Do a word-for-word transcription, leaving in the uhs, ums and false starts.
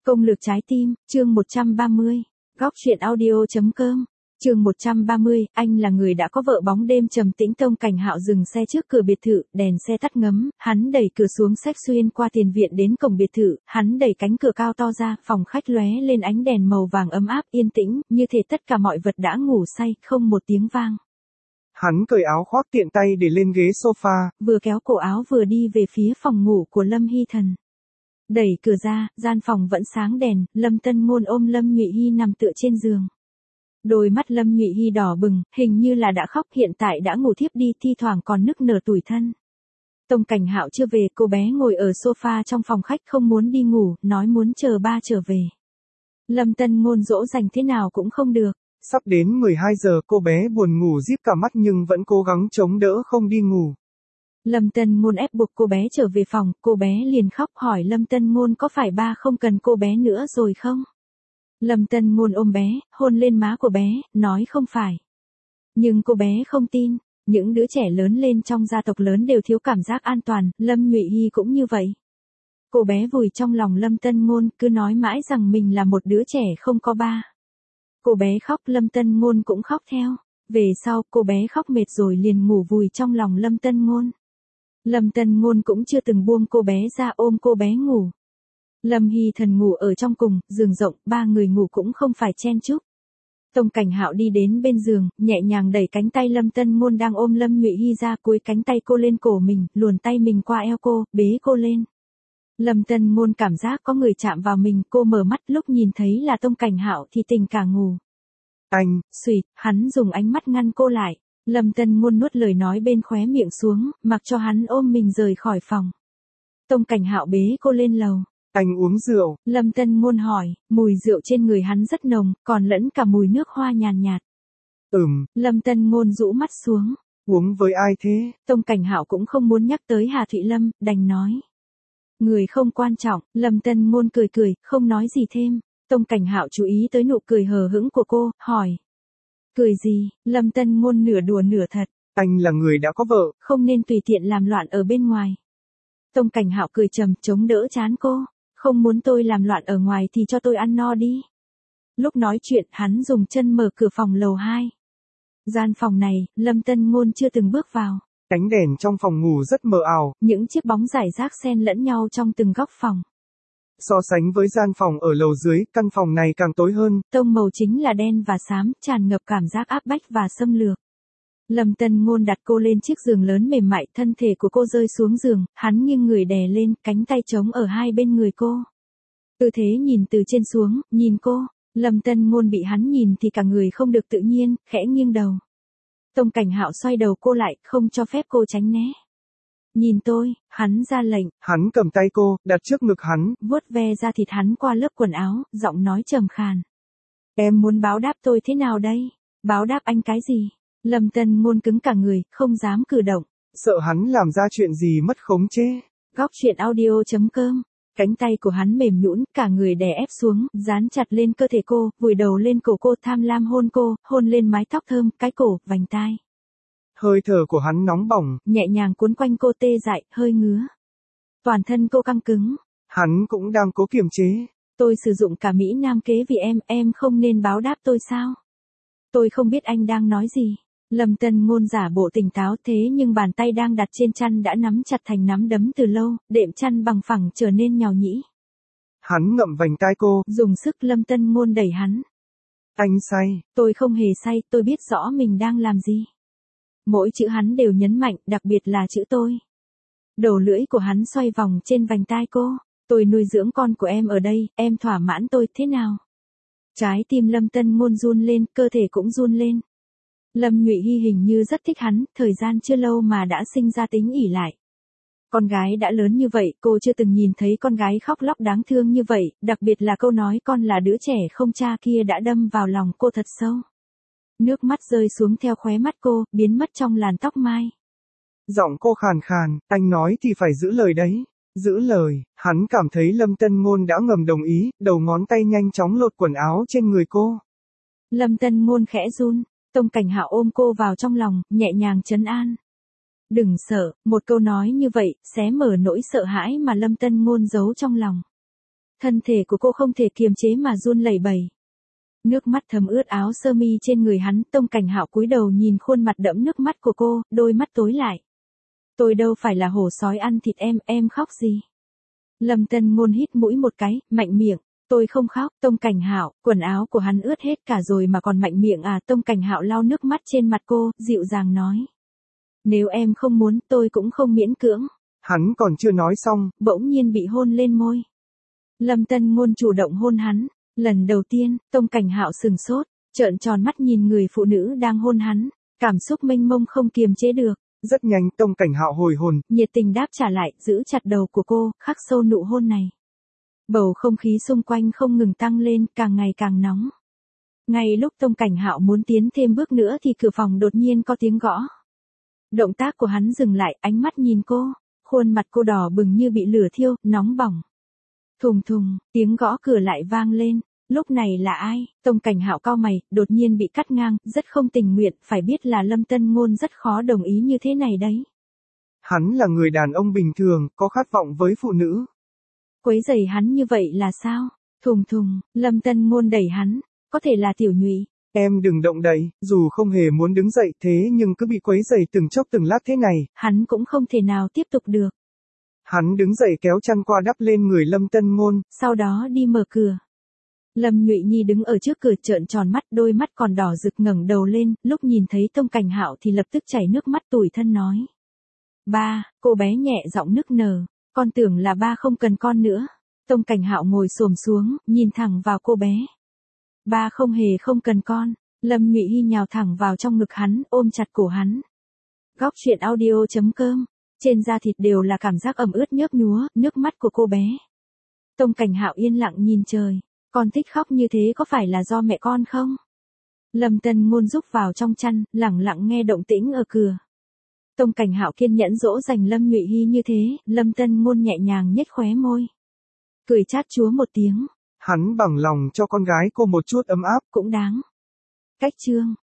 Công lược trái tim, chương một trăm ba mươi. Góc truyện audio.com. Chương một trăm ba mươi, anh là người đã có vợ. Bóng đêm trầm tĩnh. Tông Cảnh Hạo dừng xe trước cửa biệt thự, đèn xe tắt ngấm, hắn đẩy cửa xuống xách xuyên qua tiền viện đến cổng biệt thự, hắn đẩy cánh cửa cao to ra, phòng khách lóe lên ánh đèn màu vàng ấm áp yên tĩnh, như thể tất cả mọi vật đã ngủ say, không một tiếng vang. Hắn cởi áo khoác tiện tay để lên ghế sofa, vừa kéo cổ áo vừa đi về phía phòng ngủ của Lâm Hy Thần. Đẩy cửa ra, gian phòng vẫn sáng đèn, Lâm Tân Ngôn ôm Lâm Nhụy Hy nằm tựa trên giường. Đôi mắt Lâm Nhụy Hy đỏ bừng, hình như là đã khóc, hiện tại đã ngủ thiếp đi, thi thoảng còn nức nở tủi thân. Tông Cảnh Hạo chưa về, cô bé ngồi ở sofa trong phòng khách không muốn đi ngủ, nói muốn chờ ba trở về. Lâm Tân Ngôn dỗ dành thế nào cũng không được. Sắp đến mười hai giờ, cô bé buồn ngủ díp cả mắt nhưng vẫn cố gắng chống đỡ không đi ngủ. Lâm Tân Ngôn ép buộc cô bé trở về phòng, cô bé liền khóc hỏi Lâm Tân Ngôn có phải ba không cần cô bé nữa rồi không? Lâm Tân Ngôn ôm bé, hôn lên má của bé, nói không phải. Nhưng cô bé không tin, những đứa trẻ lớn lên trong gia tộc lớn đều thiếu cảm giác an toàn, Lâm Nhụy Hy cũng như vậy. Cô bé vùi trong lòng Lâm Tân Ngôn, cứ nói mãi rằng mình là một đứa trẻ không có ba. Cô bé khóc, Lâm Tân Ngôn cũng khóc theo. Về sau, cô bé khóc mệt rồi liền ngủ vùi trong lòng Lâm Tân Ngôn. Lâm Tân Ngôn cũng chưa từng buông cô bé ra, ôm cô bé ngủ. Lâm Hy Thần ngủ ở trong cùng, giường rộng, ba người ngủ cũng không phải chen chúc. Tông Cảnh Hạo đi đến bên giường, nhẹ nhàng đẩy cánh tay Lâm Tân Ngôn đang ôm Lâm Nhụy Hy ra, cúi cánh tay cô lên cổ mình, luồn tay mình qua eo cô, bế cô lên. Lâm Tân Ngôn cảm giác có người chạm vào mình, cô mở mắt, lúc nhìn thấy là Tông Cảnh Hạo thì tỉnh cả ngủ. Anh, suýt, hắn dùng ánh mắt ngăn cô lại. Lâm Tân Ngôn nuốt lời nói bên khóe miệng xuống, mặc cho hắn ôm mình rời khỏi phòng. Tông Cảnh Hạo bế cô lên lầu. Anh uống rượu. Lâm Tân Ngôn hỏi, mùi rượu trên người hắn rất nồng, còn lẫn cả mùi nước hoa nhàn nhạt. Ừm. Lâm Tân Ngôn rũ mắt xuống. Uống với ai thế? Tông Cảnh Hạo cũng không muốn nhắc tới Hà Thụy Lâm, đành nói. Người không quan trọng. Lâm Tân Ngôn cười cười, không nói gì thêm. Tông Cảnh Hạo chú ý tới nụ cười hờ hững của cô, hỏi. Cười gì? Lâm Tân Ngôn nửa đùa nửa thật. Anh là người đã có vợ, không nên tùy tiện làm loạn ở bên ngoài. Tông Cảnh Hạo cười trầm, chống đỡ trán cô. Không muốn tôi làm loạn ở ngoài thì cho tôi ăn no đi. Lúc nói chuyện, hắn dùng chân mở cửa phòng lầu hai. Gian phòng này, Lâm Tân Ngôn chưa từng bước vào. Ánh đèn trong phòng ngủ rất mờ ảo. Những chiếc bóng rải rác xen lẫn nhau trong từng góc phòng. So sánh với gian phòng ở lầu dưới, căn phòng này càng tối hơn. Tông màu chính là đen và xám, tràn ngập cảm giác áp bách và xâm lược. Lâm Tân Ngôn đặt cô lên chiếc giường lớn mềm mại, thân thể của cô rơi xuống giường, hắn nghiêng người đè lên, cánh tay trống ở hai bên người cô. Tư thế nhìn từ trên xuống, nhìn cô. Lâm Tân Ngôn bị hắn nhìn thì cả người không được tự nhiên, khẽ nghiêng đầu. Tông Cảnh Hạo xoay đầu cô lại, không cho phép cô tránh né. Nhìn tôi, hắn ra lệnh. Hắn cầm tay cô, đặt trước ngực hắn, vuốt ve da thịt hắn qua lớp quần áo, giọng nói trầm khàn. Em muốn báo đáp tôi thế nào đây? Báo đáp anh cái gì? Lâm Tân Ngôn cứng cả người, không dám cử động. Sợ hắn làm ra chuyện gì mất khống chế. Góc truyện audio.com. Cánh tay của hắn mềm nhũn, cả người đè ép xuống, dán chặt lên cơ thể cô, vùi đầu lên cổ cô, tham lam hôn cô, hôn lên mái tóc thơm, cái cổ, vành tai. Hơi thở của hắn nóng bỏng, nhẹ nhàng cuốn quanh cô, tê dại, hơi ngứa. Toàn thân cô căng cứng. Hắn cũng đang cố kiềm chế. Tôi sử dụng cả Mỹ Nam kế vì em, em không nên báo đáp tôi sao? Tôi không biết anh đang nói gì. Lâm Tân Ngôn giả bộ tỉnh táo, thế nhưng bàn tay đang đặt trên chăn đã nắm chặt thành nắm đấm từ lâu, đệm chăn bằng phẳng trở nên nhàu nhĩ. Hắn ngậm vành tai cô, dùng sức. Lâm Tân Ngôn đẩy hắn. Anh say. Tôi không hề say, tôi biết rõ mình đang làm gì. Mỗi chữ hắn đều nhấn mạnh, đặc biệt là chữ tôi. Đầu lưỡi của hắn xoay vòng trên vành tai cô. Tôi nuôi dưỡng con của em ở đây, em thỏa mãn tôi thế nào? Trái tim Lâm Tân Ngôn run lên, cơ thể cũng run lên. Lâm Nhụy Hy hình như rất thích hắn, thời gian chưa lâu mà đã sinh ra tính ỷ lại. Con gái đã lớn như vậy, cô chưa từng nhìn thấy con gái khóc lóc đáng thương như vậy, đặc biệt là câu nói con là đứa trẻ không cha kia đã đâm vào lòng cô thật sâu. Nước mắt rơi xuống theo khóe mắt cô, biến mất trong làn tóc mai. Giọng cô khàn khàn, anh nói thì phải giữ lời đấy. Giữ lời, hắn cảm thấy Lâm Tân Ngôn đã ngầm đồng ý, đầu ngón tay nhanh chóng lột quần áo trên người cô. Lâm Tân Ngôn khẽ run. Tông Cảnh Hạo ôm cô vào trong lòng, nhẹ nhàng trấn an. Đừng sợ, một câu nói như vậy, xé mở nỗi sợ hãi mà Lâm Tân Ngôn giấu trong lòng. Thân thể của cô không thể kiềm chế mà run lẩy bẩy. Nước mắt thấm ướt áo sơ mi trên người hắn, Tông Cảnh Hạo cúi đầu nhìn khuôn mặt đẫm nước mắt của cô, đôi mắt tối lại. Tôi đâu phải là hổ sói ăn thịt em, em khóc gì? Lâm Tân Ngôn hít mũi một cái, mạnh miệng. Tôi không khóc. Tông Cảnh Hạo, quần áo của hắn ướt hết cả rồi mà còn mạnh miệng à? Tông Cảnh Hạo lau nước mắt trên mặt cô, dịu dàng nói. Nếu em không muốn, tôi cũng không miễn cưỡng. Hắn còn chưa nói xong, bỗng nhiên bị hôn lên môi. Lâm Tân Ngôn chủ động hôn hắn. Lần đầu tiên, Tông Cảnh Hạo sừng sốt, trợn tròn mắt nhìn người phụ nữ đang hôn hắn, cảm xúc mênh mông không kiềm chế được. Rất nhanh, Tông Cảnh Hạo hồi hồn, nhiệt tình đáp trả lại, giữ chặt đầu của cô, khắc sâu nụ hôn này. Bầu không khí xung quanh không ngừng tăng lên, càng ngày càng nóng. Ngay lúc Tông Cảnh Hạo muốn tiến thêm bước nữa thì cửa phòng đột nhiên có tiếng gõ. Động tác của hắn dừng lại, ánh mắt nhìn cô, khuôn mặt cô đỏ bừng như bị lửa thiêu, nóng bỏng. Thùng thùng, tiếng gõ cửa lại vang lên. Lúc này là ai? Tông Cảnh Hạo cau mày, đột nhiên bị cắt ngang, rất không tình nguyện, phải biết là Lâm Tân Ngôn rất khó đồng ý như thế này đấy. Hắn là người đàn ông bình thường, có khát vọng với phụ nữ. Quấy rầy hắn như vậy là sao? Thùng thùng, Lâm Tân Ngôn đẩy hắn, có thể là Tiểu Nhụy. Em đừng động đậy, dù không hề muốn đứng dậy thế nhưng cứ bị quấy rầy từng chốc từng lát thế này. Hắn cũng không thể nào tiếp tục được. Hắn đứng dậy kéo chăn qua đắp lên người Lâm Tân Ngôn. Sau đó đi mở cửa. Lâm Nhụy Nhi đứng ở trước cửa trợn tròn mắt, đôi mắt còn đỏ rực, ngẩng đầu lên, lúc nhìn thấy Tông Cảnh Hạo thì lập tức chảy nước mắt tủi thân nói. Ba, cô bé nhẹ giọng nức nở, con tưởng là ba không cần con nữa. Tông Cảnh Hạo ngồi xổm xuống, nhìn thẳng vào cô bé. Ba không hề không cần con. Lâm Nhụy Nhi nhào thẳng vào trong ngực hắn, ôm chặt cổ hắn. Góc truyện audio chấm com. Trên da thịt đều là cảm giác ẩm ướt nhớp nhúa, nước mắt của cô bé. Tông Cảnh Hạo yên lặng nhìn trời. Con thích khóc như thế có phải là do mẹ con không? Lâm Tân Ngôn rúc vào trong chăn, lẳng lặng nghe động tĩnh ở cửa. Tông Cảnh Hạo kiên nhẫn dỗ dành Lâm Nhụy Hy như thế, Lâm Tân Ngôn nhẹ nhàng nhếch khóe môi. Cười chát chúa một tiếng. Hắn bằng lòng cho con gái cô một chút ấm áp. Cũng đáng. Cách chương.